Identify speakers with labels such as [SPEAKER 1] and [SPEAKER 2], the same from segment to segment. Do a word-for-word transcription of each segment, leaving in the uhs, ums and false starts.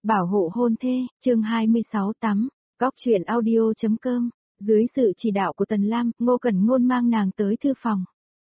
[SPEAKER 1] Bảo hộ hôn thê, chương hai mươi sáu tắm, góc chuyện audio.com, dưới sự chỉ đạo của Tần Lam, Ngô Cẩn Ngôn mang nàng tới thư phòng.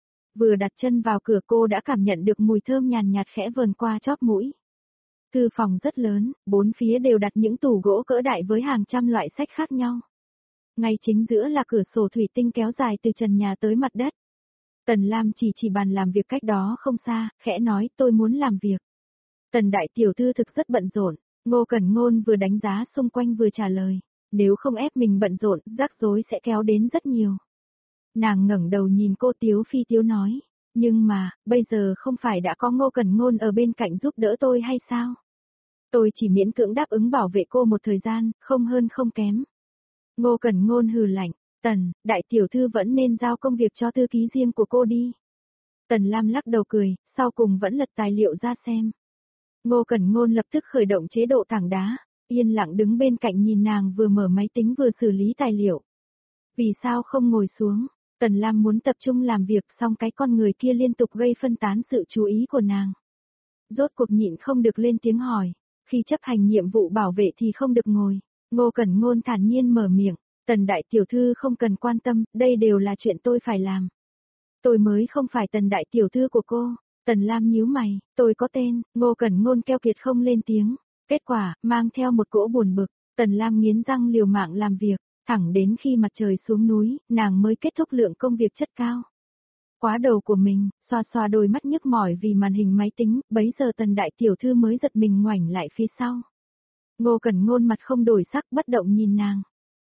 [SPEAKER 1] Vừa đặt chân vào cửa cô đã cảm nhận được mùi thơm nhàn nhạt khẽ vờn qua chóp mũi. Thư phòng rất lớn, bốn phía đều đặt những tủ gỗ cỡ đại với hàng trăm loại sách khác nhau. Ngay chính giữa là cửa sổ thủy tinh kéo dài từ trần nhà tới mặt đất. Tần Lam chỉ chỉ bàn làm việc cách đó không xa, khẽ nói tôi muốn làm việc. Tần đại tiểu thư thực rất bận rộn. Ngô Cẩn Ngôn vừa đánh giá xung quanh vừa trả lời, nếu không ép mình bận rộn, rắc rối sẽ kéo đến rất nhiều. Nàng ngẩng đầu nhìn cô Tiếu Phi Tiếu nói, nhưng mà, bây giờ không phải đã có Ngô Cẩn Ngôn ở bên cạnh giúp đỡ tôi hay sao? Tôi chỉ miễn cưỡng đáp ứng bảo vệ cô một thời gian, không hơn không kém. Ngô Cẩn Ngôn hừ lạnh, Tần, đại tiểu thư vẫn nên giao công việc cho thư ký riêng của cô đi. Tần Lam lắc đầu cười, sau cùng vẫn lật tài liệu ra xem. Ngô Cẩn Ngôn lập tức khởi động chế độ thẳng đá, yên lặng đứng bên cạnh nhìn nàng vừa mở máy tính vừa xử lý tài liệu. Vì sao không ngồi xuống? Tần Lam muốn tập trung làm việc xong cái con người kia liên tục gây phân tán sự chú ý của nàng. Rốt cuộc nhịn không được lên tiếng hỏi, khi chấp hành nhiệm vụ bảo vệ thì không được ngồi. Ngô Cẩn Ngôn thản nhiên mở miệng, Tần đại tiểu thư không cần quan tâm, đây đều là chuyện tôi phải làm. Tôi mới không phải Tần đại tiểu thư của cô. Tần Lam nhíu mày, tôi có tên, Ngô Cẩn Ngôn keo kiệt không lên tiếng. Kết quả, mang theo một cỗ buồn bực, Tần Lam nghiến răng liều mạng làm việc, thẳng đến khi mặt trời xuống núi, nàng mới kết thúc lượng công việc chất cao. Quá đầu của mình, xoa xoa đôi mắt nhức mỏi vì màn hình máy tính, bấy giờ Tần đại tiểu thư mới giật mình ngoảnh lại phía sau. Ngô Cẩn Ngôn mặt không đổi sắc bất động nhìn nàng.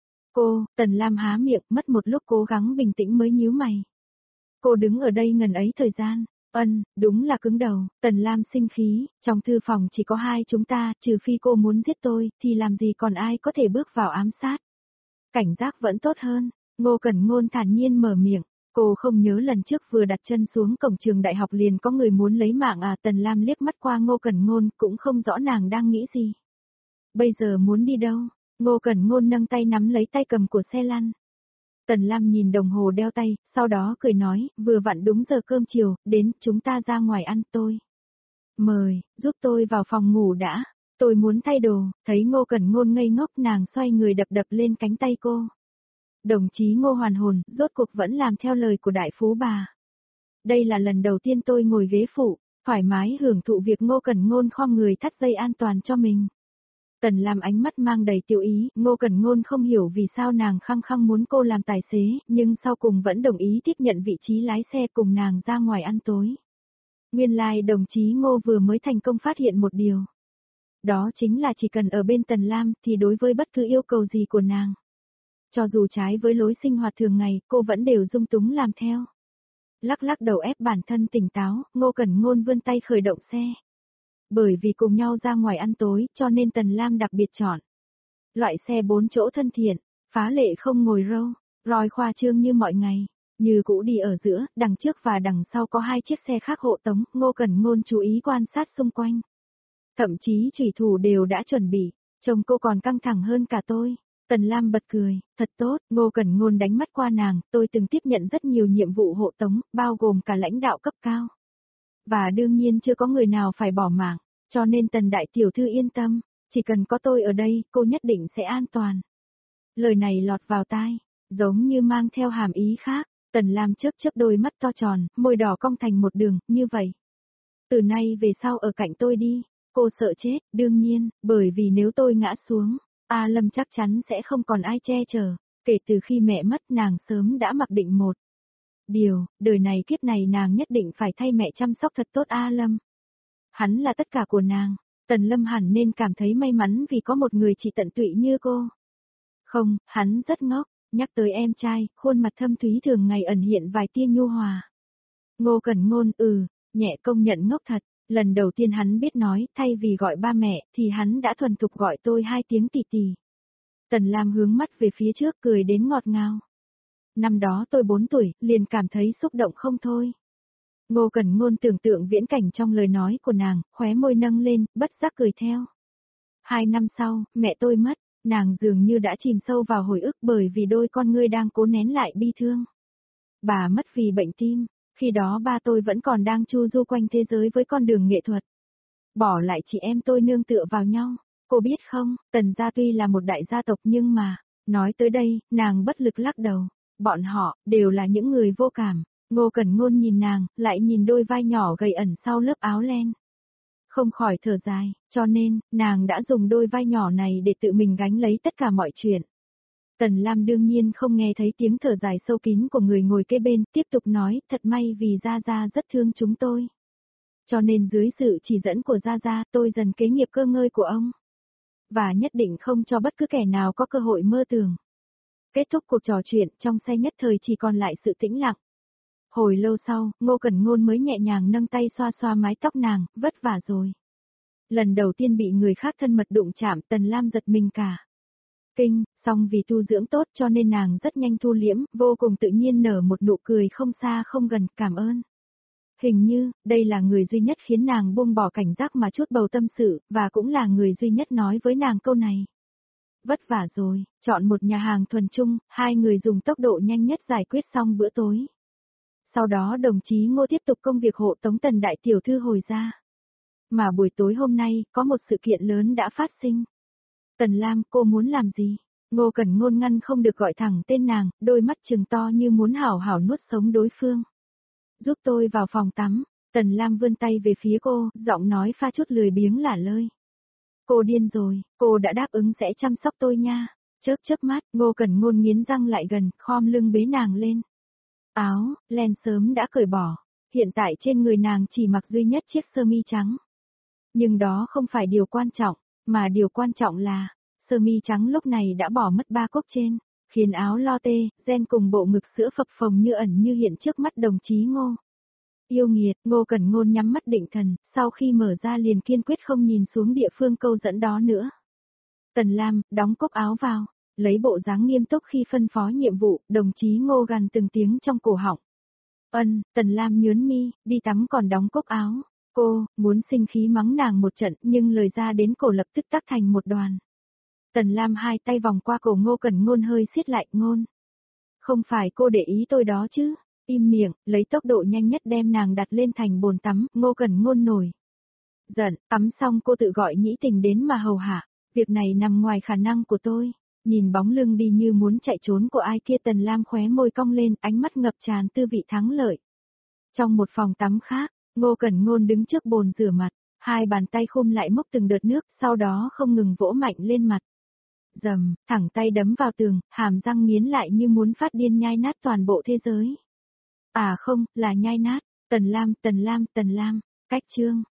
[SPEAKER 1] Cô, Tần Lam há miệng, mất một lúc cố gắng bình tĩnh mới nhíu mày. Cô đứng ở đây ngần ấy thời gian. Ân, đúng là cứng đầu, Tần Lam sinh khí, trong thư phòng chỉ có hai chúng ta, trừ phi cô muốn giết tôi, thì làm gì còn ai có thể bước vào ám sát. Cảnh giác vẫn tốt hơn, Ngô Cẩn Ngôn thản nhiên mở miệng, cô không nhớ lần trước vừa đặt chân xuống cổng trường đại học liền có người muốn lấy mạng à. Tần Lam liếc mắt qua Ngô Cẩn Ngôn, cũng không rõ nàng đang nghĩ gì. Bây giờ muốn đi đâu? Ngô Cẩn Ngôn nâng tay nắm lấy tay cầm của xe lăn. Tần Lam nhìn đồng hồ đeo tay, sau đó cười nói, vừa vặn đúng giờ cơm chiều, đến, chúng ta ra ngoài ăn tôi. Mời, giúp tôi vào phòng ngủ đã, tôi muốn thay đồ, thấy Ngô Cẩn Ngôn ngây ngốc nàng xoay người đập đập lên cánh tay cô. Đồng chí Ngô hoàn hồn, rốt cuộc vẫn làm theo lời của đại phú bà. Đây là lần đầu tiên tôi ngồi ghế phụ, thoải mái hưởng thụ việc Ngô Cẩn Ngôn khom người thắt dây an toàn cho mình. Tần Lam ánh mắt mang đầy tiêu ý, Ngô Cẩn Ngôn không hiểu vì sao nàng khăng khăng muốn cô làm tài xế, nhưng sau cùng vẫn đồng ý tiếp nhận vị trí lái xe cùng nàng ra ngoài ăn tối. Nguyên lai like đồng chí Ngô vừa mới thành công phát hiện một điều. Đó chính là chỉ cần ở bên Tần Lam thì đối với bất cứ yêu cầu gì của nàng. Cho dù trái với lối sinh hoạt thường ngày, cô vẫn đều dung túng làm theo. Lắc lắc đầu ép bản thân tỉnh táo, Ngô Cẩn Ngôn vươn tay khởi động xe. Bởi vì cùng nhau ra ngoài ăn tối, cho nên Tần Lam đặc biệt chọn loại xe bốn chỗ thân thiện, phá lệ không ngồi râu, roi khoa trương như mọi ngày, như cũ đi ở giữa, đằng trước và đằng sau có hai chiếc xe khác hộ tống. Ngô Cẩn Ngôn chú ý quan sát xung quanh. Thậm chí chủy thủ đều đã chuẩn bị, trông cô còn căng thẳng hơn cả tôi. Tần Lam bật cười, thật tốt. Ngô Cẩn Ngôn đánh mắt qua nàng, tôi từng tiếp nhận rất nhiều nhiệm vụ hộ tống, bao gồm cả lãnh đạo cấp cao. Và đương nhiên chưa có người nào phải bỏ mạng, cho nên Tần đại tiểu thư yên tâm, chỉ cần có tôi ở đây, cô nhất định sẽ an toàn. Lời này lọt vào tai, giống như mang theo hàm ý khác, Tần Lam chớp chớp đôi mắt to tròn, môi đỏ cong thành một đường, như vậy. Từ nay về sau ở cạnh tôi đi, cô sợ chết, đương nhiên, bởi vì nếu tôi ngã xuống, A Lâm chắc chắn sẽ không còn ai che chở, kể từ khi mẹ mất nàng sớm đã mặc định một điều, đời này kiếp này nàng nhất định phải thay mẹ chăm sóc thật tốt A Lâm. Hắn là tất cả của nàng, Tần Lâm hẳn nên cảm thấy may mắn vì có một người chỉ tận tụy như cô. Không, hắn rất ngốc, nhắc tới em trai, khuôn mặt thâm thúy thường ngày ẩn hiện vài tia nhu hòa. Ngô Cẩn Ngôn ừ, nhẹ công nhận ngốc thật, lần đầu tiên hắn biết nói, thay vì gọi ba mẹ, thì hắn đã thuần thục gọi tôi hai tiếng tỷ tỷ. Tần Lam hướng mắt về phía trước cười đến ngọt ngào. Năm đó tôi bốn tuổi, liền cảm thấy xúc động không thôi. Ngô Cẩn Ngôn tưởng tượng viễn cảnh trong lời nói của nàng, khóe môi nâng lên, bất giác cười theo. Hai năm sau, mẹ tôi mất, nàng dường như đã chìm sâu vào hồi ức bởi vì đôi con ngươi đang cố nén lại bi thương. Bà mất vì bệnh tim, khi đó ba tôi vẫn còn đang chu du quanh thế giới với con đường nghệ thuật. Bỏ lại chị em tôi nương tựa vào nhau, Cô biết không, Tần gia tuy là một đại gia tộc nhưng mà, nói tới đây, nàng bất lực lắc đầu. Bọn họ, đều là những người vô cảm. Ngô Cẩn Ngôn nhìn nàng, lại nhìn đôi vai nhỏ gầy ẩn sau lớp áo len. Không khỏi thở dài, cho nên, nàng đã dùng đôi vai nhỏ này để tự mình gánh lấy tất cả mọi chuyện. Tần Lam đương nhiên không nghe thấy tiếng thở dài sâu kín của người ngồi kế bên, tiếp tục nói, thật may vì Gia Gia rất thương chúng tôi. Cho nên dưới sự chỉ dẫn của Gia Gia, tôi dần kế nghiệp cơ ngơi của ông. Và nhất định không cho bất cứ kẻ nào có cơ hội mơ tưởng. Kết thúc cuộc trò chuyện, trong xe nhất thời chỉ còn lại sự tĩnh lặng. Hồi lâu sau, Ngô Cẩn Ngôn mới nhẹ nhàng nâng tay xoa xoa mái tóc nàng, vất vả rồi. Lần đầu tiên bị người khác thân mật đụng chạm, Tần Lam giật mình cả. Kinh, song vì tu dưỡng tốt cho nên nàng rất nhanh thu liễm, vô cùng tự nhiên nở một nụ cười không xa không gần, cảm ơn. Hình như, đây là người duy nhất khiến nàng buông bỏ cảnh giác mà chút bầu tâm sự, và cũng là người duy nhất nói với nàng câu này. Vất vả rồi, chọn một nhà hàng thuần chung, hai người dùng tốc độ nhanh nhất giải quyết xong bữa tối. Sau đó đồng chí Ngô tiếp tục công việc hộ tống Tần đại tiểu thư hồi ra. Mà buổi tối hôm nay, có một sự kiện lớn đã phát sinh. Tần Lam, cô muốn làm gì? Ngô Cẩn Ngôn ngăn không được gọi thẳng tên nàng, đôi mắt trừng to như muốn hảo hảo nuốt sống đối phương. Giúp tôi vào phòng tắm. Tần Lam vươn tay về phía cô, giọng nói pha chút lười biếng lả lơi. Cô điên rồi, cô đã đáp ứng sẽ chăm sóc tôi nha. Chớp chớp mắt, Ngô Cẩn Ngôn nghiến răng lại gần, khom lưng bế nàng lên. Áo, len sớm đã cởi bỏ. Hiện tại trên người nàng chỉ mặc duy nhất chiếc sơ mi trắng. Nhưng đó không phải điều quan trọng, mà điều quan trọng là, sơ mi trắng lúc này đã bỏ mất ba cúc trên, khiến áo lo tê, gen cùng bộ ngực sữa phập phồng như ẩn như hiện trước mắt đồng chí Ngô. Yêu nghiệt, Ngô Cẩn Ngôn nhắm mắt định thần, sau khi mở ra liền kiên quyết không nhìn xuống địa phương câu dẫn đó nữa. Tần Lam, đóng cúc áo vào, lấy bộ dáng nghiêm túc khi phân phó nhiệm vụ, đồng chí Ngô gằn từng tiếng trong cổ họng. Ân, Tần Lam nhớn mi, đi tắm còn đóng cúc áo. Cô, muốn sinh khí mắng nàng một trận, nhưng lời ra đến cổ lập tức tắc thành một đoàn. Tần Lam hai tay vòng qua cổ Ngô Cẩn Ngôn hơi siết lại, Ngôn. Không phải cô để ý tôi đó chứ. Im miệng, lấy tốc độ nhanh nhất đem nàng đặt lên thành bồn tắm, Ngô Cẩn Ngôn nổi. Giận, tắm xong cô tự gọi nhĩ tình đến mà hầu hạ. Việc này nằm ngoài khả năng của tôi. Nhìn bóng lưng đi như muốn chạy trốn của ai kia, Tần Lam khóe môi cong lên, ánh mắt ngập tràn tư vị thắng lợi. Trong một phòng tắm khác, Ngô Cẩn Ngôn đứng trước bồn rửa mặt, hai bàn tay khum lại múc từng đợt nước, sau đó không ngừng vỗ mạnh lên mặt. Dầm, thẳng tay đấm vào tường, hàm răng nghiến lại như muốn phát điên nhai nát toàn bộ thế giới. À không, là nhai nát. Tần Lam, Tần Lam, Tần Lam, cách chương.